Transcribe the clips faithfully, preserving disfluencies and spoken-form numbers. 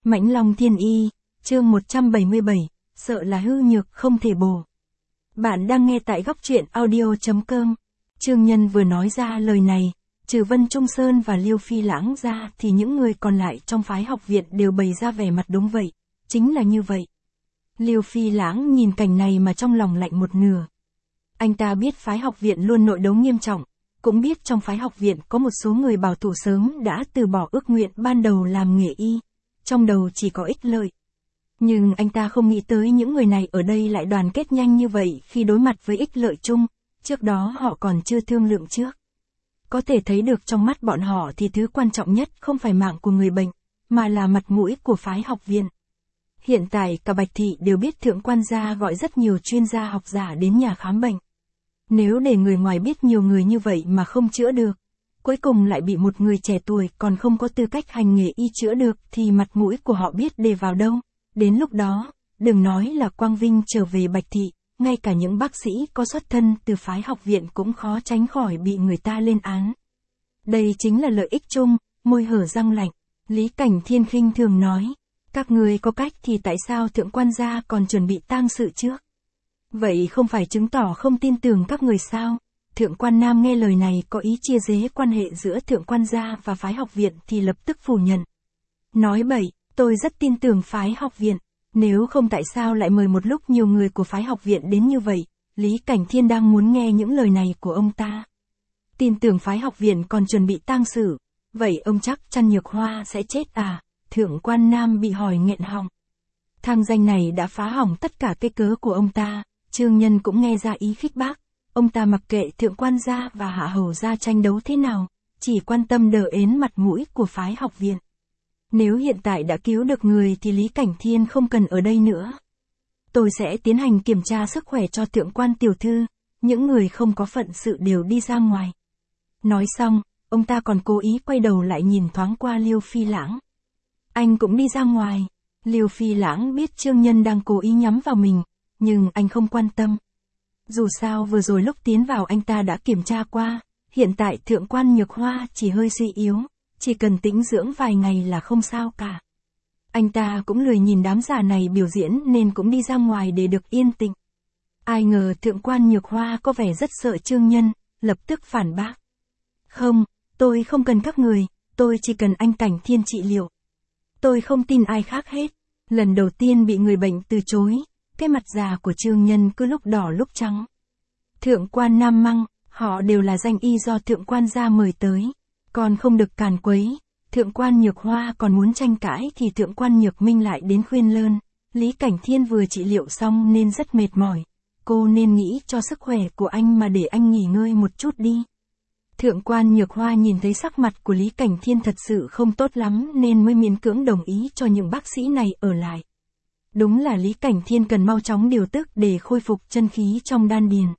Mãnh Long Thiên Y, chương một trăm bảy mươi bảy, sợ là hư nhược không thể bổ. Bạn đang nghe tại góc truyện audio.com. Trương Nhân vừa nói ra lời này, trừ Vân Trung Sơn và Liêu Phi Lãng ra thì những người còn lại trong phái học viện đều bày ra vẻ mặt đúng vậy, chính là như vậy. Liêu Phi Lãng nhìn cảnh này mà trong lòng lạnh một nửa. Anh ta biết phái học viện luôn nội đấu nghiêm trọng, cũng biết trong phái học viện có một số người bảo thủ sớm đã từ bỏ ước nguyện ban đầu làm nghề y, trong đầu chỉ có ích lợi. Nhưng anh ta không nghĩ tới những người này ở đây lại đoàn kết nhanh như vậy khi đối mặt với ích lợi chung, trước đó họ còn chưa thương lượng trước. Có thể thấy được trong mắt bọn họ thì thứ quan trọng nhất không phải mạng của người bệnh, mà là mặt mũi của phái học viện. Hiện tại cả Bạch Thị đều biết Thượng Quan gia gọi rất nhiều chuyên gia học giả đến nhà khám bệnh. Nếu để người ngoài biết nhiều người như vậy mà không chữa được, cuối cùng lại bị một người trẻ tuổi còn không có tư cách hành nghề y chữa được thì mặt mũi của họ biết để vào đâu. Đến lúc đó, đừng nói là quang vinh trở về Bạch Thị, ngay cả những bác sĩ có xuất thân từ phái học viện cũng khó tránh khỏi bị người ta lên án. Đây chính là lợi ích chung, môi hở răng lạnh. Lý Cảnh Thiên khinh thường nói, các người có cách thì tại sao Thượng Quan gia còn chuẩn bị tang sự trước? Vậy không phải chứng tỏ không tin tưởng các người sao? Thượng Quan Nam nghe lời này có ý chia rẽ quan hệ giữa Thượng Quan gia và phái học viện thì lập tức phủ nhận. Nói bậy, tôi rất tin tưởng phái học viện, nếu không tại sao lại mời một lúc nhiều người của phái học viện đến như vậy? Lý Cảnh Thiên đang muốn nghe những lời này của ông ta. Tin tưởng phái học viện còn chuẩn bị tang sự, vậy ông chắc chắn Nhược Hoa sẽ chết à? Thượng Quan Nam bị hỏi nghẹn họng. Thang danh này đã phá hỏng tất cả cái cớ của ông ta. Trương Nhân cũng nghe ra ý khích bác, ông ta mặc kệ Thượng Quan gia và Hạ Hầu gia tranh đấu thế nào, chỉ quan tâm đờ ến mặt mũi của phái học viện. Nếu hiện tại đã cứu được người thì Lý Cảnh Thiên không cần ở đây nữa. Tôi sẽ tiến hành kiểm tra sức khỏe cho Thượng Quan tiểu thư, những người không có phận sự đều đi ra ngoài. Nói xong, ông ta còn cố ý quay đầu lại nhìn thoáng qua Liêu Phi Lãng. Anh cũng đi ra ngoài. Liêu Phi Lãng biết Trương Nhân đang cố ý nhắm vào mình, nhưng anh không quan tâm. Dù sao vừa rồi lúc tiến vào anh ta đã kiểm tra qua, hiện tại Thượng Quan Nhược Hoa chỉ hơi suy yếu, chỉ cần tĩnh dưỡng vài ngày là không sao cả. Anh ta cũng lười nhìn đám già này biểu diễn nên cũng đi ra ngoài để được yên tĩnh. Ai ngờ Thượng Quan Nhược Hoa có vẻ rất sợ Trương Nhân, lập tức phản bác. Không, tôi không cần các người, tôi chỉ cần anh Cảnh Thiên trị liệu. Tôi không tin ai khác hết. Lần đầu tiên bị người bệnh từ chối, cái mặt già của Trương Nhân cứ lúc đỏ lúc trắng. Thượng Quan Nam măng, họ đều là danh y do Thượng Quan gia mời tới, còn không được càn quấy. Thượng Quan Nhược Hoa còn muốn tranh cãi thì Thượng Quan Nhược Minh lại đến khuyên lơn. Lý Cảnh Thiên vừa trị liệu xong nên rất mệt mỏi, cô nên nghĩ cho sức khỏe của anh mà để anh nghỉ ngơi một chút đi. Thượng Quan Nhược Hoa nhìn thấy sắc mặt của Lý Cảnh Thiên thật sự không tốt lắm nên mới miễn cưỡng đồng ý cho những bác sĩ này ở lại. Đúng là Lý Cảnh Thiên cần mau chóng điều tức để khôi phục chân khí trong đan điền.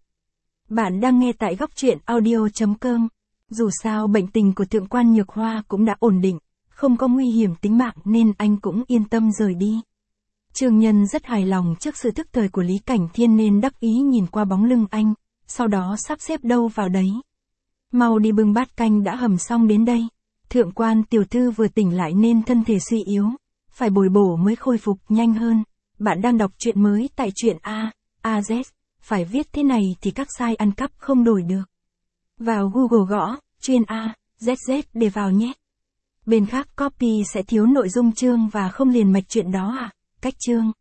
Bạn đang nghe tại góc truyện audio.com. Dù sao bệnh tình của Thượng Quan Nhược Hoa cũng đã ổn định, không có nguy hiểm tính mạng nên anh cũng yên tâm rời đi. Trương Nhân rất hài lòng trước sự thức thời của Lý Cảnh Thiên nên đắc ý nhìn qua bóng lưng anh, sau đó sắp xếp đâu vào đấy. Mau đi bưng bát canh đã hầm xong đến đây. Thượng Quan tiểu thư vừa tỉnh lại nên thân thể suy yếu, phải bồi bổ mới khôi phục nhanh hơn. Bạn đang đọc truyện mới tại truyện A, A Z, phải viết thế này thì các site ăn cắp không đổi được. Vào Google gõ, chuyên A, Z Z để vào nhé. Bên khác copy sẽ thiếu nội dung chương và không liền mạch chuyện đó à, cách chương.